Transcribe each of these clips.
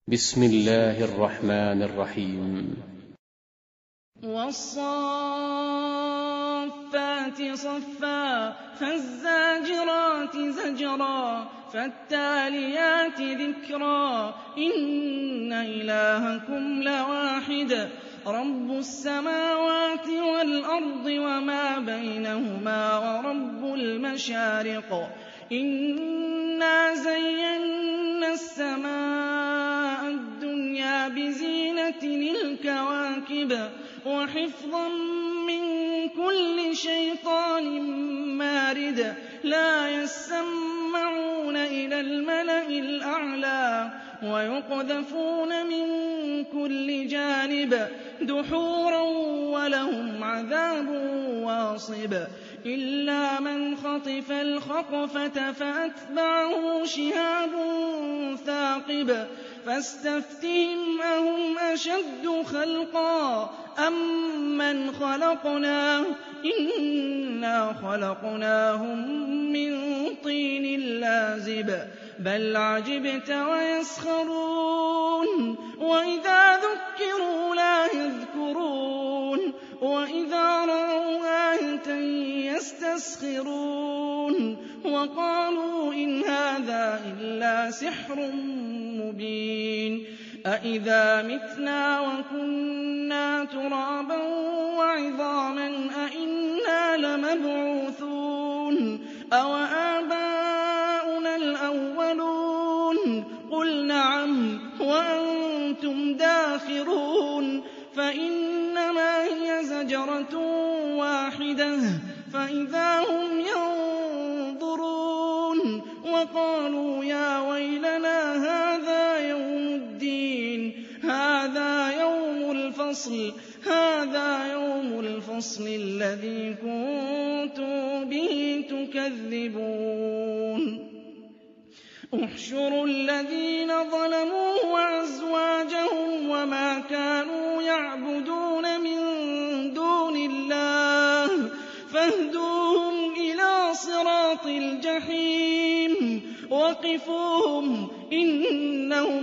بسم الله الرحمن الرحيم. والصافات صفا فالزاجرات زجرا فالتاليات ذكرا إن إلهكم لواحد رب السماوات والأرض وما بينهما ورب المشارق إنا زينا السماء الدنيا بزينة الكواكب وحفظا من كل شيطان مارد لا يسمعون إلى الملأ الأعلى ويقذفون من كل جانب دحورا ولهم عذاب واصب إلا من خطف الخطفة فأتبعه شهاب ثاقب فاستفتهم أهم أشد خلقا أمن خلقنا إنا خلقناهم من طين لازب بل عجبت ويسخرون وإذا ذكروا لا يذكرون وإذا رأوا آية يستسخرون وقالوا إن هذا إلا سحر مبين أإذا متنا وكنا ترابا وعظاما أإنا لمبعوثون أوآباؤنا الأولون قل نعم وأنتم داخرون فإنما هي زجرة واحدة فإذا هم ينظرون وقالوا يا ويلنا هذا يوم الدين هذا يوم الفصل الذي كنتم به تكذبون احشروا الذين ظلموا وأزواجهم وما كانوا يعبدون من دون الله فاهدوهم إلى صراط الجحيم وقفوهم إنهم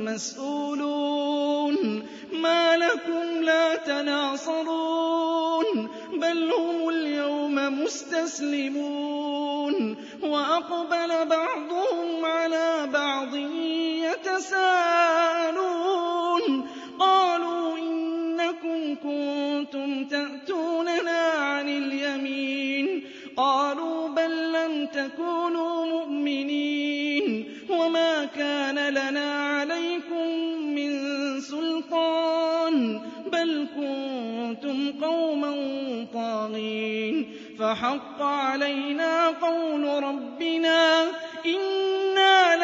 مسؤولون ما لكم لا تناصرون بل هم اليوم مستسلمون وأقبل بعضهم على بعض يتساءلون قالوا إنكم كنتم تأتوننا عن اليمين قالوا بل لم تكونوا مؤمنين وما كان لنا عليكم من سلطان بل كنتم قوما طاغين فحق علينا قول ربنا إنا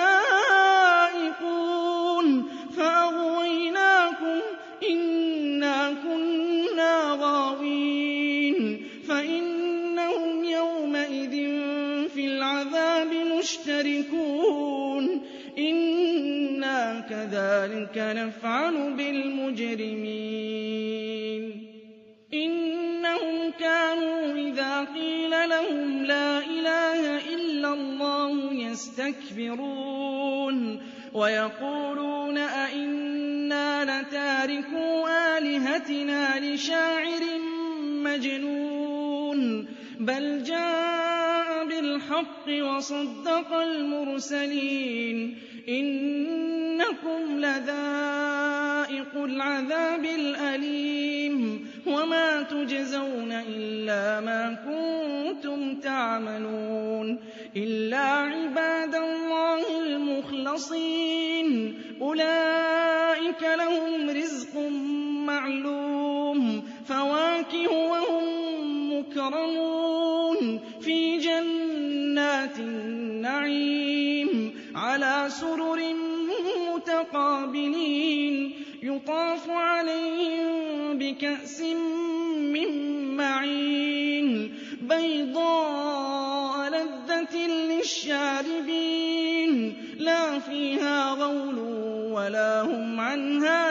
لذائقون فأغويناكم إنا كنا غاوين فإنهم يومئذ في العذاب مشتركون إنا كذلك نفعل بالمجرمين إنهم كانوا إذا قيل لهم لا إله إلا الله يستكبرون ويقولون أئنا لتاركو آلهتنا لشاعر مجنون بل جاء بالحق وصدق المرسلين إنكم لذائق العذاب الأليم وما تجزون إلا ما كنتم تعملون إلا عباد الله المخلصين أولئك لهم رزق معلوم فواكه وهم مكرمون في جنات النعيم على سرر متقابلين يطاف عليهم بكأس من معين بيضاء لذة للشاربين لا فيها غول ولا هم عنها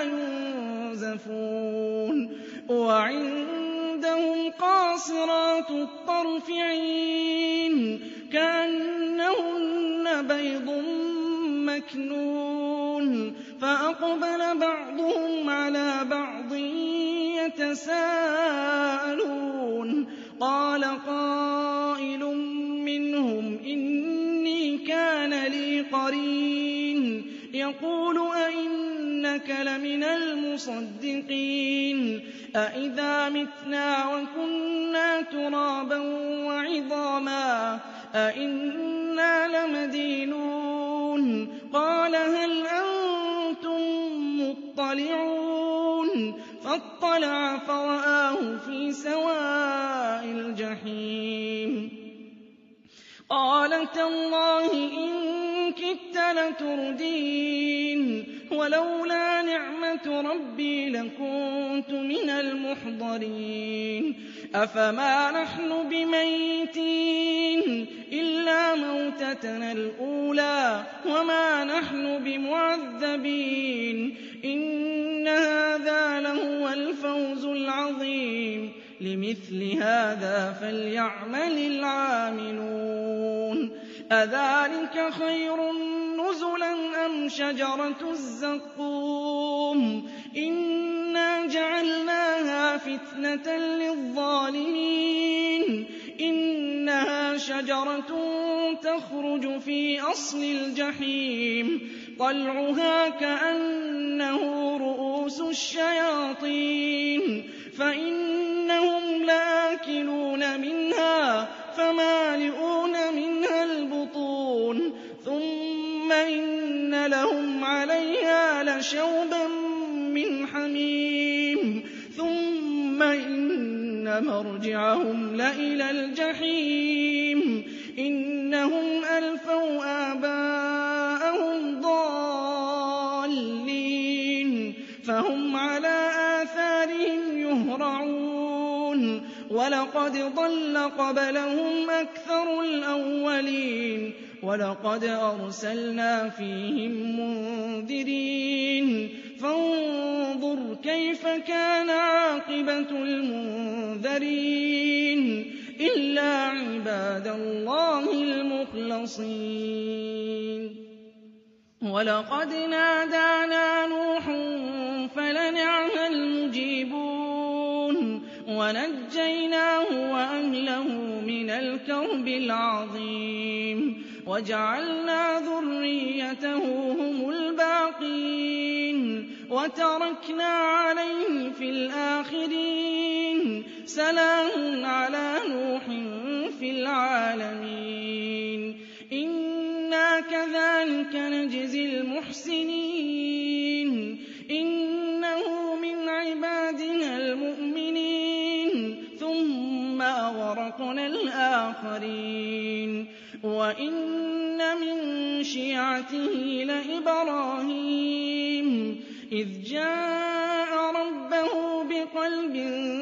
ينزفون وعندهم قاصرات الطرف عين كأنهن بيض مكنون فأقبل بعضهم على بعض يتساءلون قال قائل منهم إني كان لي قرين يقول أئنك لمن المصدقين أئذا متنا وكنا ترابا وعظاما أئنا لمدينون قال هل أنتم مطلعون فاطلع فرآه في سواء الجحيم قال تالله إن كدت لتردين ولولا نعمة ربي لكنت من المحضرين أفما نحن بميتين إلا موتتنا الأولى وما نحن بمعذبين إن هذا لهو الفوز العظيم لمثل هذا فليعمل العاملون أذلك خير نزلا أم شجرة الزقوم إنا جعلناها فتنة للظالمين إنها شجرة تخرج في أصل الجحيم طلعها كأنه رؤوس الشياطين فإنهم لآكلون منها فمالئون منها البطون ثم إن لهم عليها لشوبا من حميم ثم إن مرجعهم لإلى الجحيم إنهم ألفوا آباءهم ضالين فهم على آثارهم يهرعون ولقد ضل قبلهم أكثر الأولين ولقد أرسلنا فيهم منذرين فانظر كيف كان عاقبة المنذرين إلا عباد الله المخلصين ولقد نادانا نوح فلنعم المجيبون ونجيناه وأهله من الكرب العظيم وجعلنا ذريته هم الباقين وتركنا عليه في الآخرين سلام على نوح في العالمين إنا كذلك نجزي المحسنين إنه من عبادنا المؤمنين ثم أغرقنا الآخرين وإن من شيعته لإبراهيم إذ جاء ربه بقلب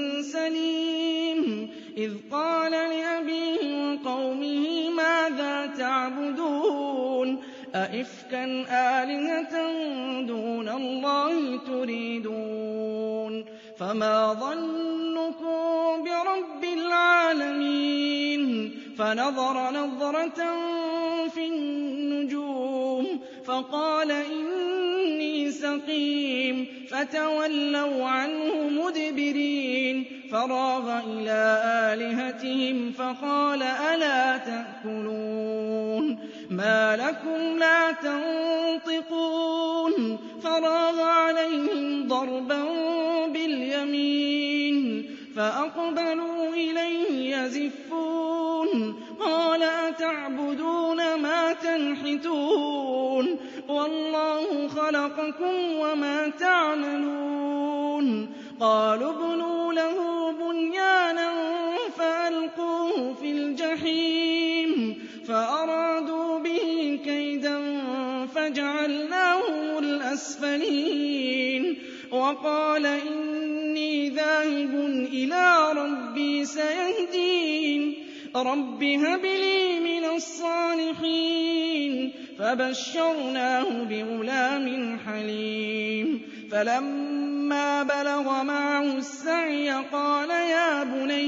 سليم إذ قال لأبيه وقومه ماذا تعبدون أئفكا آلهة دون الله تريدون فما ظنكم برب العالمين فنظر نظرة في النجوم فقال إني سقيم فتولوا عنه مدبرين فراغ إلى آلهتهم فقال ألا تأكلون ما لكم لا تنطقون فراغ عليهم ضربا باليمين فأقبلوا إليه يزفون قال أتعبدون ما تنحتون والله خلقكم وما تعملون قالوا ابنوا له بنيانا فألقوه في الجحيم فأرادوا به كيدا فجعلناهم الأسفلين وقال إني ذاهب إلى ربي سيهدين رب هب لي من الصالحين فبشرناه بغلام حليم فلما بلغ معه السعي قال يا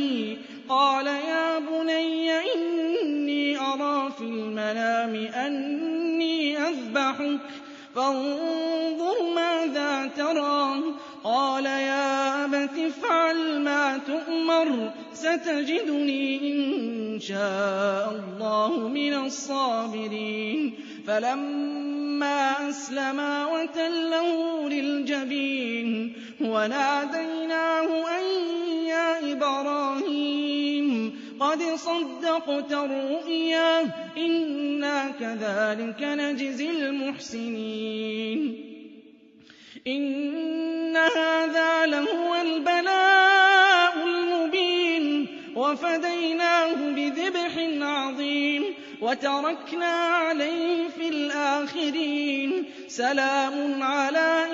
بني إني أرى في المنام أني أذبحك فانظر ماذا ترى. قال يا أبت افعل ما تؤمر ستجدني إن شاء الله من الصابرين. فلما أسلما وتله للجبين وناديناه أن يا إبراهيم قد صدقت الرؤيا إنا كذلك نجزي المحسنين. إن هذا لهو البلاء المبين وفديناه بذبح عظيم وتركنا عليه في الآخرين. سلام على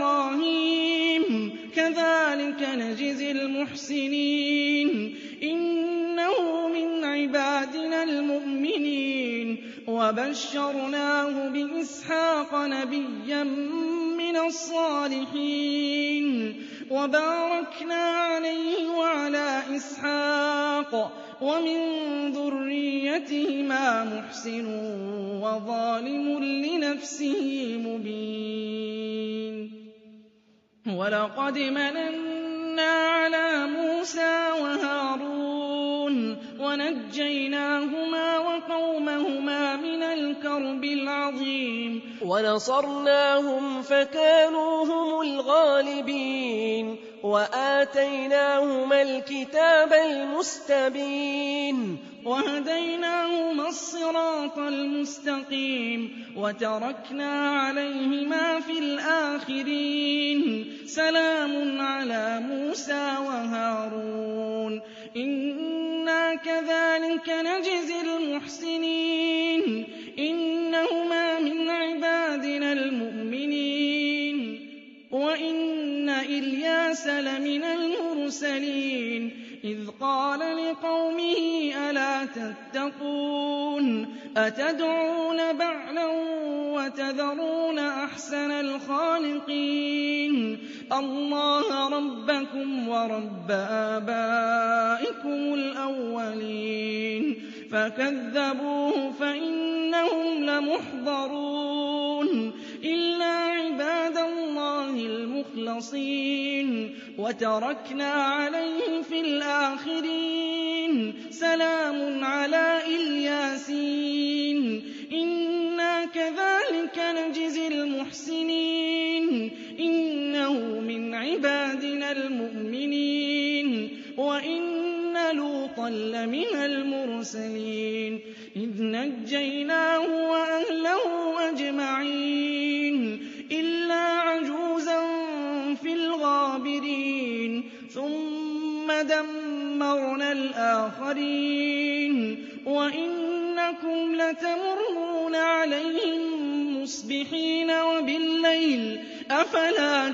إبراهيم كذلك نجزي المحسنين. إنه من عبادنا المؤمنين وبشرناه بإسحاق نبيا من الصالحين وباركنا عليه وعلى إسحاق ومن ذريتهما محسن وظالم لنفسه مبين. ولقد مننا على موسى وهارون ونجيناهما وقومهما من الكرب العظيم ونصرناهم فكانوا هم الغالبين وآتيناهما الكتاب المستبين وهديناهما الصراط المستقيم وتركنا عليهما في الآخرين. سلام على موسى وهارون إنا كذلك نجزي المحسنين. إنهما من عبادنا المؤمنين وإن إلياس لمن المرسلين إذ قال لقومه ألا تتقون أتدعون بعلا وتذرون أحسن الخالقين الله ربكم ورب آبائكم الأولين. فكذبوه فإنهم لمحضرون إلا عباد الله المخلصين وتركنا عليه في الآخرين. سلام على الياسين إنا كذلك نجزي المحسنين. إنه من عبادنا المؤمنين وإن لوطا لمن المرسلين إذ نجيناه وأهله أجمعين إلا عجوزا في الغابرين ثم دمرنا الآخرين وإنكم لتمرون عليهم مصبحين وبالليل أفلا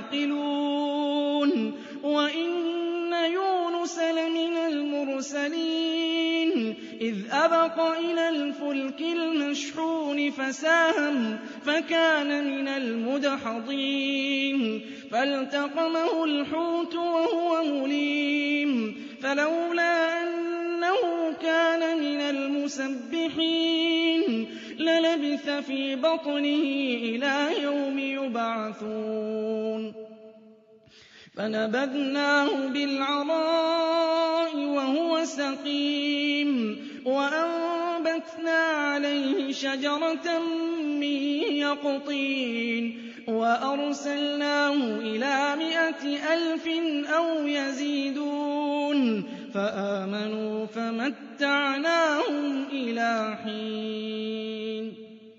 تعقلون. وإن يونس لمن المرسلين إذ أبق إلى الفلك المشحون فساهم فكان من المدحضين فالتقمه الحوت وهو مليم فلولا أنه كان من المسبحين للبث في بطنه إلى يوم يبعثون. فنبذناه بالعراء وهو سقيم وأنبتنا عليه شجرة من يقطين وأرسلناه إلى 100,000 أو يزيدون فآمنوا فمتعناهم إلى حين.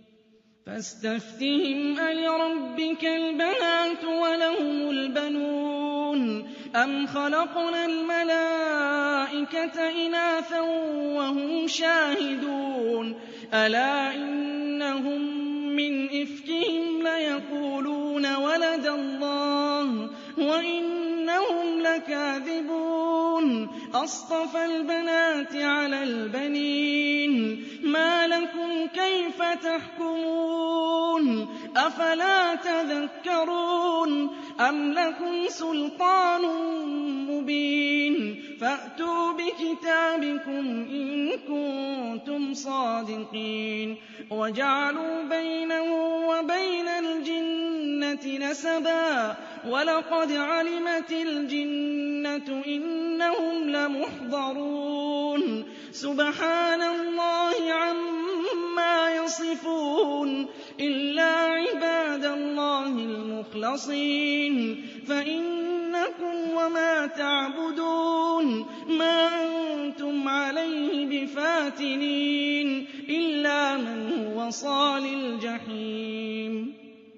فاستفتهم ألربك البنات ولهم البنون أم خلقنا الملائكة إناثا وهم شاهدون ألا إنهم من إفكهم ليقولون ولد الله وإنهم لكاذبون أصطفى البنات على البنين ما لكم كيف تحكمون أفلا تذكرون أم لكم سلطان مبين فأتوا بكتابكم إن كنتم صادقين وجعلوا بينه وبين الجنة نسبا ولقد علمت الجنة إنهم لمحضرون سبحان الله عما يصفون إلا عباد الله المخلصين فإنكم وما تعبدون ما أنتم عليه بفاتنين إلا من هو صال الجحيم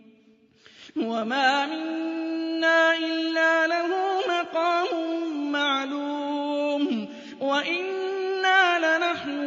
وما منا إلا له مقام معلوم وإنا لنحن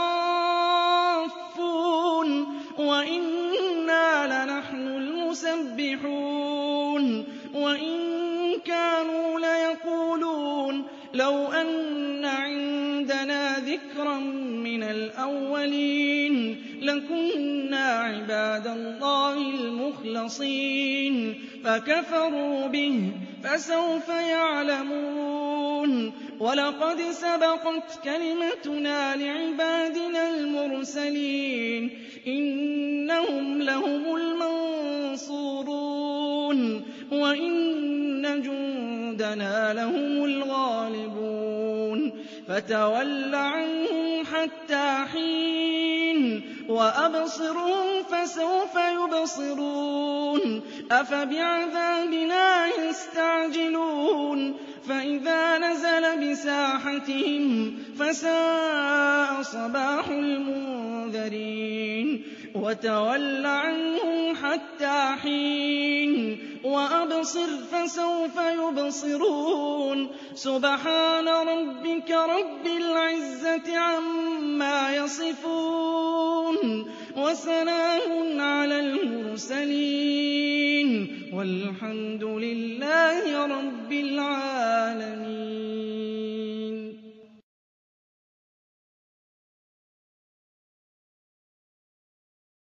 الصافون وإنا لنحن المسبحون وإن كانوا ليقولون لو أن عندنا ذكرا من الأولين لكنا عباد الله المخلصين فكفروا به فسوف يعلمون ولقد سبقت كلمتنا لعبادنا المرسلين إنهم لهم المنصورون وإن جندنا لهم الغالبون فتول عنهم حتى حين وأبصرهم فسوف يبصرون أفبعذابنا يستعجلون فإذا نزل بساحتهم فساء صباح المنذرين وتول عنهم حتى حين وأبصر فسوف يبصرون سبحان ربك رب العزة عما يصفون وسلام على المرسلين والحمد لله رب العالمين